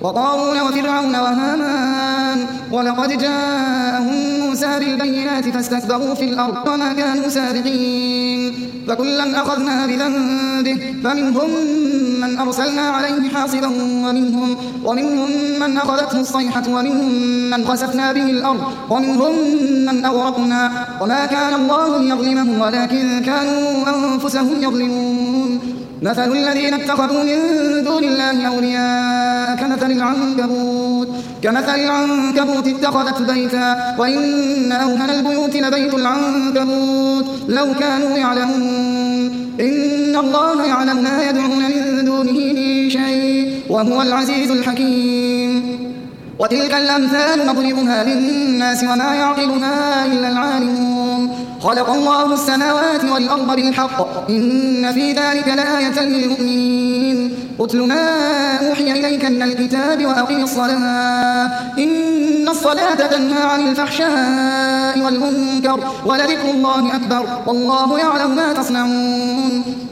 وقارون وفرعون وهامان ولقد جاءهم موسى بالبينات فاستكبروا في الأرض وما كانوا سابقين فكلا أخذنا بذنبه فمنهم من أرسلنا عليه حاصبا ومنهم من أخذته الصيحة ومنهم من خسفنا به الأرض ومنهم من أغرقنا وما كان الله ليظلمهم ولكن كانوا أنفسهم يظلمون مثل الذين اتخذوا من دون الله أولياء كمثل العنكبوت اتخذت بيتا وإن أوهن البيوت لبيت العنكبوت لو كانوا يعلمون إن الله يعلم ما يدعون من دونه من شيء وهو العزيز الحكيم وتلك الأمثال نضربها للناس وما يعقلها إلا العالمون خلق الله السماوات والأرض بالحق إن في ذلك لآية للمؤمنين اتل ما أوحي إليك من الكتاب وأقم الصلاة إن الصلاة تنهى عن الفحشاء والمنكر ولذكر الله أكبر والله يعلم ما تصنعون